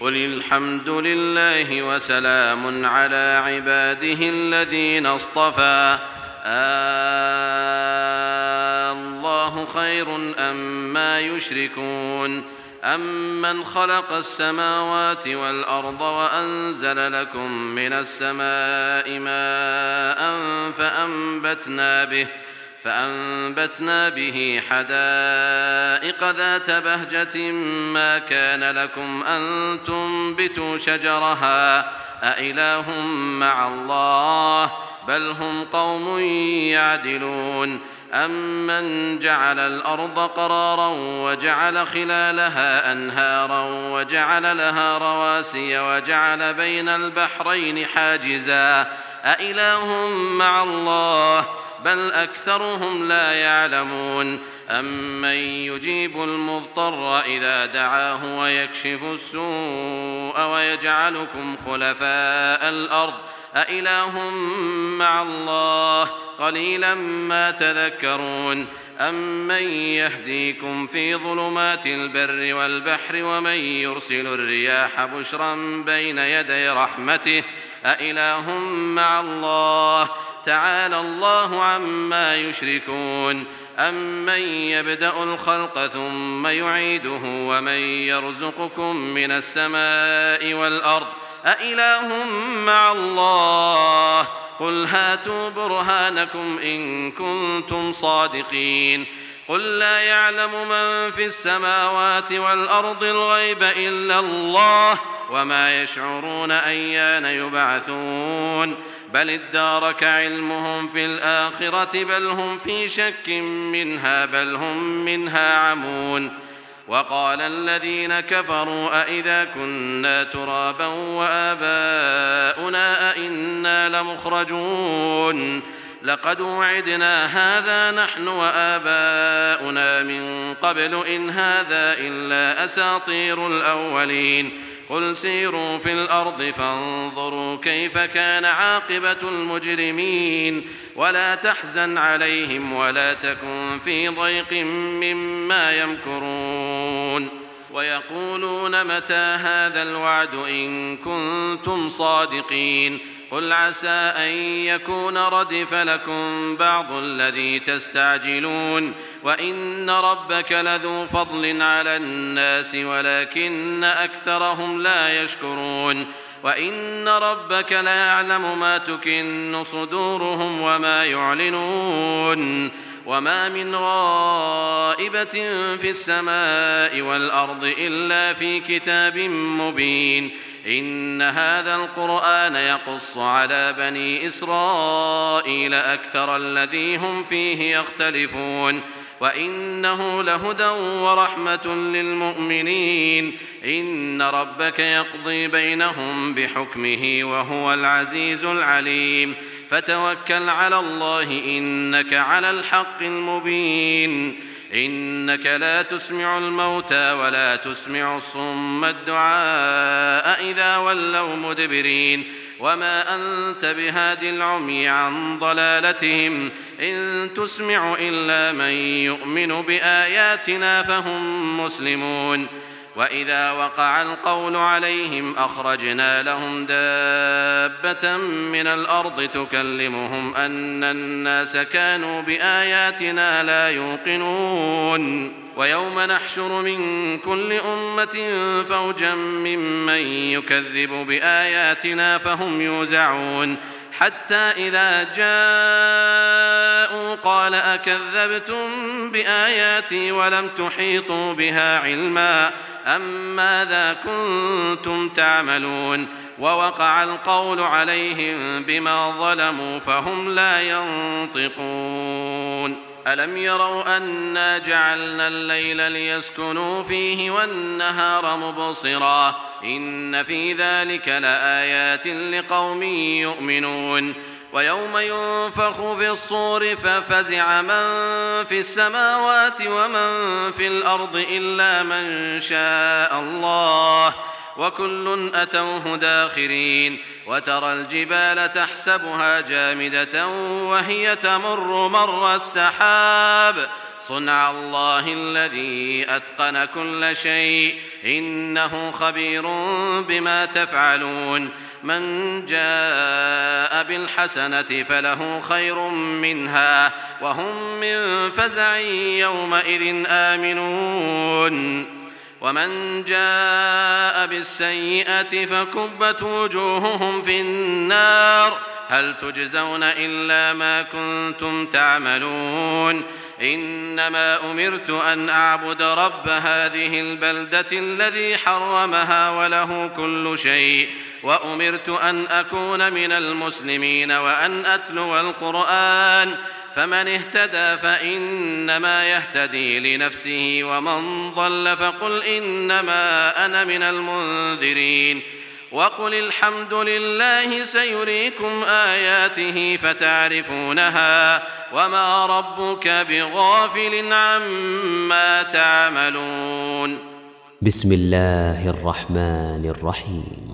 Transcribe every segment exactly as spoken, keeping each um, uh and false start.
قل الحمد لله وسلام على عباده الذين اصطفى الله خير أما يشركون أمن خلق السماوات والأرض وأنزل لكم من السماء ماء فأنبتنا به فأنبتنا به حدائق ذات بهجة ما كان لكم أن تنبتوا شجرها أإله مع الله بل هم قوم يعدلون أمن جعل الأرض قرارا وجعل خلالها أنهارا وجعل لها رواسي وجعل بين البحرين حاجزا أإله مع الله بل أكثرهم لا يعلمون أمن يجيب المضطر إذا دعاه ويكشف السوء ويجعلكم خلفاء الأرض أإله مع الله قليلا ما تذكرون أمن يهديكم في ظلمات البر والبحر ومن يرسل الرياح بشرا بين يدي رحمته أإله مع الله تعالى الله عما يشركون أمن يبدأ الخلق ثم يعيده ومن يرزقكم من السماء والأرض أإله مع الله قل هاتوا برهانكم إن كنتم صادقين قل لا يعلم من في السماوات والأرض الغيب إلا الله وما يشعرون أيان يبعثون بل ادارك علمهم في الآخرة بل هم في شك منها بل هم منها عمون وقال الذين كفروا أئذا كنا ترابا وآباؤنا أئنا لمخرجون لقد وعدنا هذا نحن وآباؤنا من قبل إن هذا إلا أساطير الأولين قل سيروا في الأرض فانظروا كيف كان عاقبة المجرمين ولا تحزن عليهم ولا تكن في ضيق مما يمكرون ويقولون متى هذا الوعد إن كنتم صادقين قل عسى أن يكون ردف لكم بعض الذي تستعجلون وإن ربك لذو فضل على الناس ولكن أكثرهم لا يشكرون وإن ربك ليعلم ما تكن صدورهم وما يعلنون وما من غائبة في السماء والأرض إلا في كتاب مبين إن هذا القرآن يقص على بني إسرائيل أكثر الذي هم فيه يختلفون وإنه لهدى ورحمة للمؤمنين إن ربك يقضي بينهم بحكمه وهو العزيز العليم فتوكل على الله إنك على الحق المبين إنك لا تسمع الموتى ولا تسمع الصم الدعاء إذا ولوا مدبرين وما أنت بهاد العمي عن ضلالتهم إن تسمع إلا من يؤمن بآياتنا فهم مسلمون وإذا وقع القول عليهم أخرجنا لهم دابة من الأرض تكلمهم أن الناس كانوا بآياتنا لا يوقنون ويوم نحشر من كل أمة فوجا ممن يكذب بآياتنا فهم يوزعون حتى إذا جاءوا قال أكذبتم بآياتي ولم تحيطوا بها علما أم ماذا كنتم تعملون ووقع القول عليهم بما ظلموا فهم لا ينطقون ألم يروا أنا جعلنا الليل ليسكنوا فيه والنهار مبصرا إن في ذلك لآيات لقوم يؤمنون ويوم ينفخ في الصور ففزع من في السماوات ومن في الأرض إلا من شاء الله وكل أتوه داخرين وترى الجبال تحسبها جامدة وهي تمر مر السحاب صنع الله الذي أتقن كل شيء إنه خبير بما تفعلون من جاء بالحسنة فله خير منها وهم من فزع يومئذ آمنون ومن جاء بالسيئة فكبت وجوههم في النار هل تجزون إلا ما كنتم تعملون إنما أمرت أن أعبد رب هذه البلدة الذي حرمها وله كل شيء وأمرت أن أكون من المسلمين وأن أتلو القرآن فمن اهتدى فإنما يهتدي لنفسه ومن ضل فقل إنما أنا من المنذرين وقل الحمد لله سيريكم آياته فتعرفونها وما ربك بغافل عما تعملون. بسم الله الرحمن الرحيم.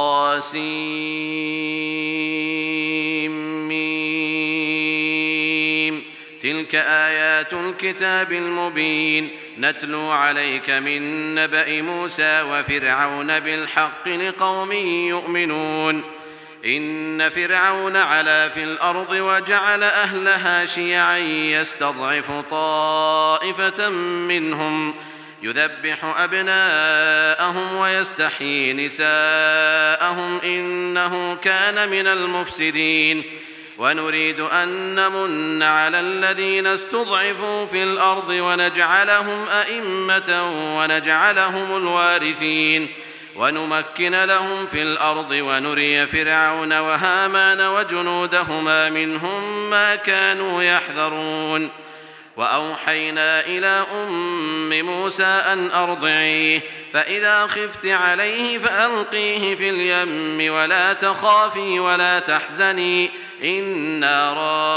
طاسيم تلك آيات الكتاب المبين نتلو عليك من نبأ موسى وفرعون بالحق لقوم يؤمنون إن فرعون علا في الأرض وجعل أهلها شيعا يستضعف طائفة منهم يذبح أبناءهم ويستحيي نساءهم إنه كان من المفسدين ونريد أن نمن على الذين استضعفوا في الأرض ونجعلهم أئمة ونجعلهم الوارثين ونمكن لهم في الأرض ونري فرعون وهامان وجنودهما منهم ما كانوا يحذرون وأوحينا إلى أم موسى أن أرضعيه فإذا خفت عليه فألقيه في اليم ولا تخافي ولا تحزني إنا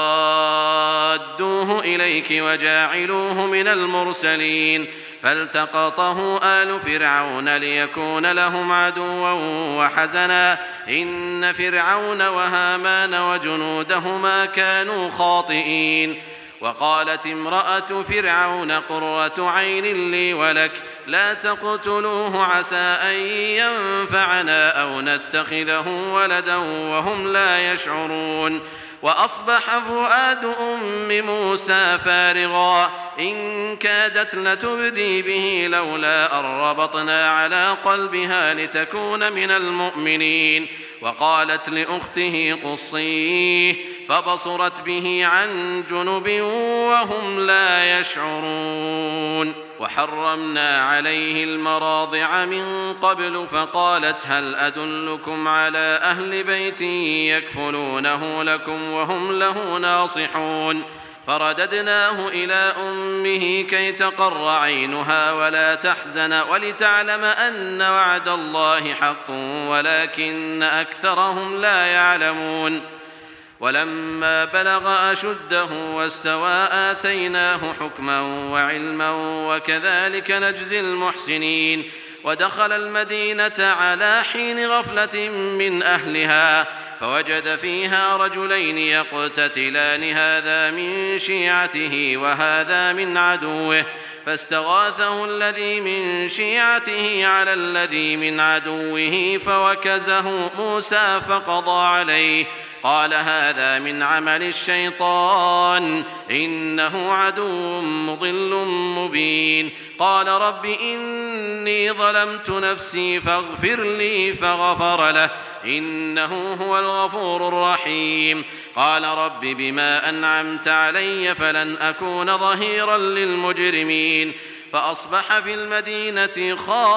رادوه إليك وجاعلوه من المرسلين فالتقطه آل فرعون ليكون لهم عدوا وحزنا إن فرعون وهامان وجنودهما كانوا خاطئين وقالت امرأة فرعون قرة عين لي ولك لا تقتلوه عسى أن ينفعنا أو نتخذه ولدا وهم لا يشعرون وأصبح فؤاد أم موسى فارغا إن كادت لتبدي به لولا أن ربطنا على قلبها لتكون من المؤمنين وقالت لأخته قصيه فبصرت به عن جنب وهم لا يشعرون وحرمنا عليه المراضع من قبل فقالت هل أدلكم على أهل بيت يكفلونه لكم وهم له ناصحون فرددناه إلى أمه كي تقر عينها ولا تحزن ولتعلم أن وعد الله حق ولكن أكثرهم لا يعلمون ولما بلغ أشده واستوى آتيناه حكما وعلما وكذلك نجزي المحسنين ودخل المدينة على حين غفلة من أهلها فوجد فيها رجلين يقتتلان هذا من شيعته وهذا من عدوه فاستغاثه الذي من شيعته على الذي من عدوه فوكزه موسى فقضى عليه قال هذا من عمل الشيطان إنه عدو مضل مبين قال رب إني ظلمت نفسي فاغفر لي فغفر له إنه هو الغفور الرحيم قال رب بما أنعمت علي فلن أكون ظهيرا للمجرمين فأصبح في المدينة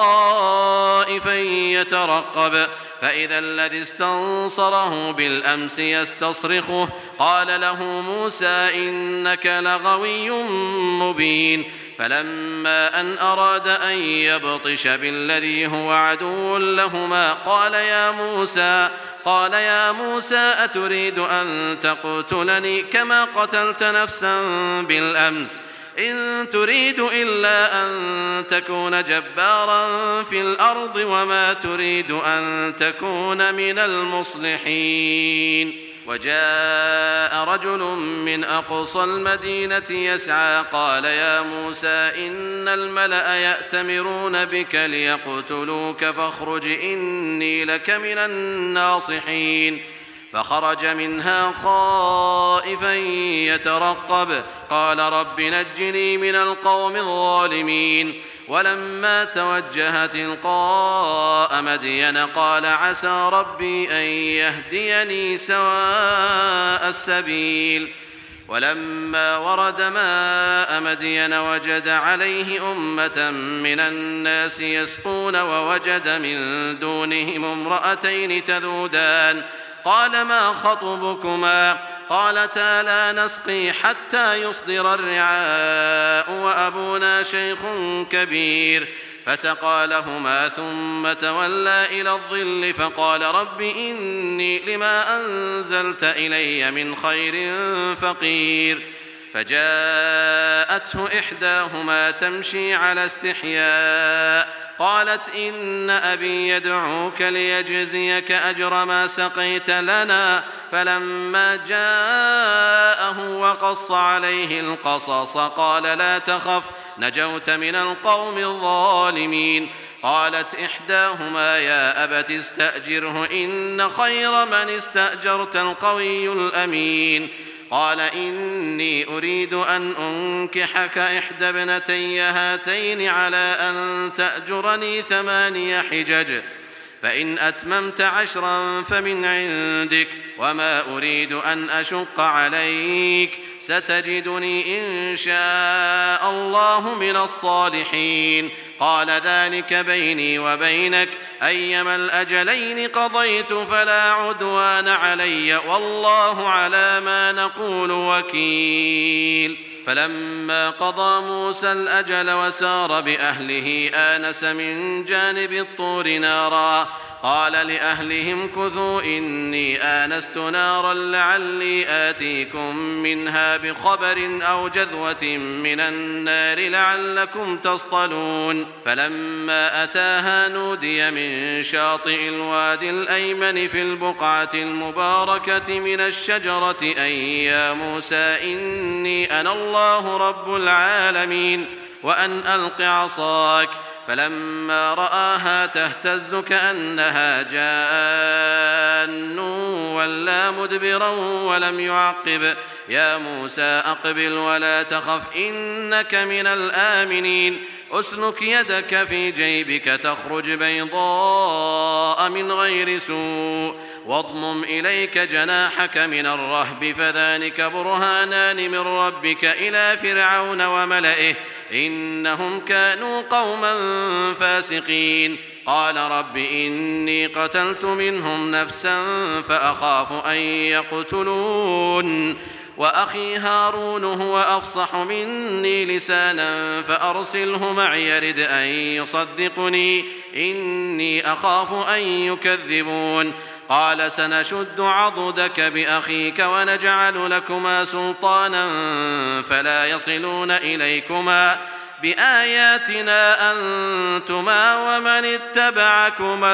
خائفا يترقب فإذا الذي استنصره بالأمس يستصرخه قال له موسى إنك لغوي مبين فلما أن أراد أن يبطش بالذي هو عدو لهما قال يا موسى قال يا موسى أتريد أن تقتلني كما قتلت نفسا بالأمس إن تريد إلا أن تكون جبارا في الأرض وما تريد أن تكون من المصلحين وجاء رجل من أقصى المدينة يسعى قال يا موسى إن الملأ يأتمرون بك ليقتلوك فاخرج إني لك من الناصحين فخرج منها خائفا يترقب قال رب نجني من القوم الظالمين ولما توجه تلقاء مدين قال عسى ربي أن يهديني سواء السبيل ولما ورد ماء مدين وجد عليه أمة من الناس يسقون ووجد من دونهم امرأتين تذودان قال ما خطبكما قالتا لا نسقي حتى يصدر الرعاء وأبونا شيخ كبير فسقى لهما ثم تولى إلى الظل فقال رب إني لما أنزلت إلي من خير فقير فجاءته إحداهما تمشي على استحياء قالت إن أبي يدعوك ليجزيك أجر ما سقيت لنا فلما جاءه وقص عليه القصص قال لا تخف نجوت من القوم الظالمين قالت إحداهما يا أبت استأجره إن خير من استأجرت القوي الأمين قال إني أريد أن أنكحك إحدى ابنتي هاتين على أن تأجرني ثماني حجج فإن أتممت عشرا فمن عندك وما أريد أن أشق عليك ستجدني إن شاء الله من الصالحين قال ذلك بيني وبينك أيما الأجلين قضيت فلا عدوان علي والله على ما نقول وكيل فلما قضى موسى الأجل وسار بأهله آنس من جانب الطور نارا قال لأهلهم كثوا إني آنست نارا لعلي آتيكم منها بخبر أو جذوة من النار لعلكم تصطلون فلما أتاها نودي من شاطئ الوادي الأيمن في البقعة المباركة من الشجرة أن يا موسى إني أنا الله رب العالمين وأن ألق عصاك فلما رآها تهتز كأنها جان ولا مدبرا ولم يعقب يا موسى أقبل ولا تخف إنك من الآمنين أسلك يدك في جيبك تخرج بيضاء من غير سوء واضمم إليك جناحك من الرهب فذلك برهانان من ربك إلى فرعون وملئه إنهم كانوا قوما فاسقين قال رب إني قتلت منهم نفسا فأخاف أن يقتلون وأخي هارون هو أفصح مني لسانا فأرسله معي يرد أن يصدقني إني أخاف أن يكذبون قال سنشد عضدك بأخيك ونجعل لكما سلطانا فلا يصلون إليكما بآياتنا أنتما ومن اتبعكما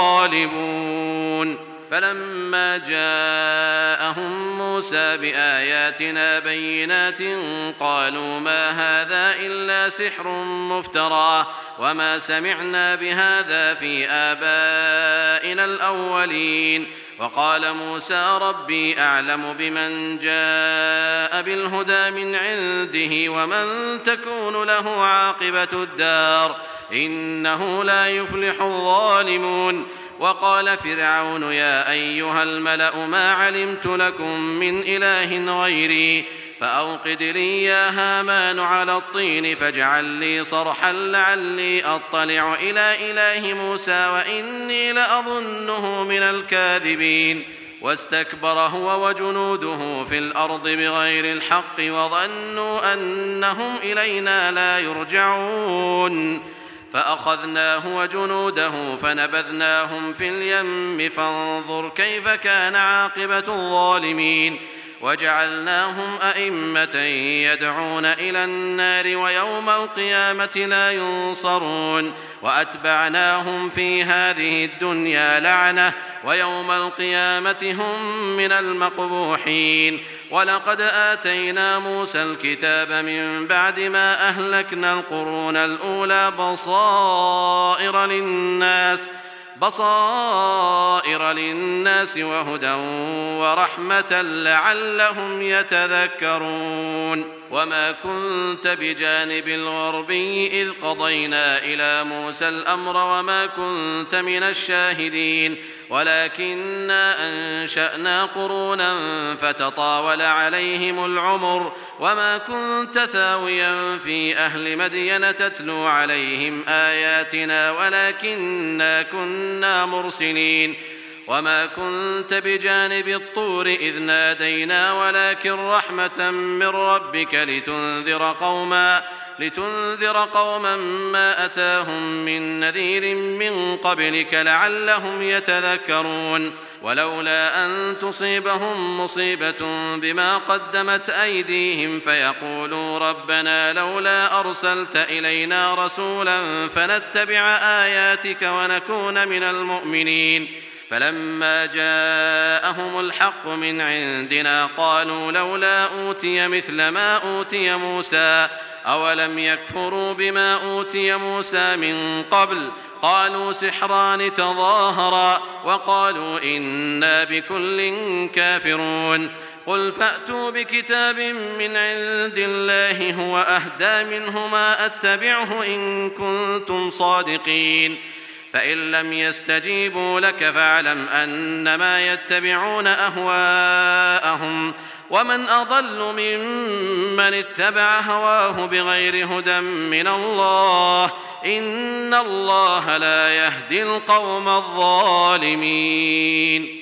الغالبون فلما جاءهم موسى بآياتنا بينات قالوا ما هذا إلا سحر مفترى وما سمعنا بهذا في آبائنا الأولين وقال موسى ربي أعلم بمن جاء بالهدى من عنده ومن تكون له عاقبة الدار إنه لا يفلح الظالمون وقال فرعون يا أيها الملأ ما علمت لكم من إله غيري فأوقد لي يا هامان على الطين فاجعل لي صرحا لعلي أطلع إلى إله موسى وإني لأظنه من الكاذبين واستكبر هو وجنوده في الأرض بغير الحق وظنوا أنهم إلينا لا يرجعون فأخذناه وجنوده فنبذناهم في اليم فانظر كيف كان عاقبة الظالمين وجعلناهم أئمة يدعون إلى النار ويوم القيامة لا ينصرون وأتبعناهم في هذه الدنيا لعنة ويوم القيامة هم من المقبوحين. ولقد آتينا موسى الكتاب من بعد ما أهلكنا القرون الأولى بصائر للناس بصائر للناس وهدى ورحمة لعلهم يتذكرون. وما كنت بجانب الغربي إذ قضينا إلى موسى الأمر وما كنت من الشاهدين ولكننا أنشأنا قرونا فتطاول عليهم العمر وما كنت ثاويا في أهل مدين تتلو عليهم آياتنا ولكننا كنا مرسلين. وما كنت بجانب الطور إذ نادينا ولكن رحمة من ربك لتنذر قوما لتنذر قوما ما أتاهم من نذير من قبلك لعلهم يتذكرون. ولولا أن تصيبهم مصيبة بما قدمت أيديهم فيقولوا ربنا لولا أرسلت إلينا رسولا فنتبع آياتك ونكون من المؤمنين. فلما جاءهم الحق من عندنا قالوا لولا أوتي مثل ما أوتي موسى أولم يكفروا بما أوتي موسى من قبل قالوا سحران تظاهرا وقالوا إنا بكل كافرون. قل فأتوا بكتاب من عند الله هو أهدى منهما أتبعه إن كنتم صادقين. فإن لم يستجيبوا لك فاعلم أنما يتبعون أهواءهم ومن أضل ممن اتبع هواه بغير هدى من الله إن الله لا يهدي القوم الظالمين.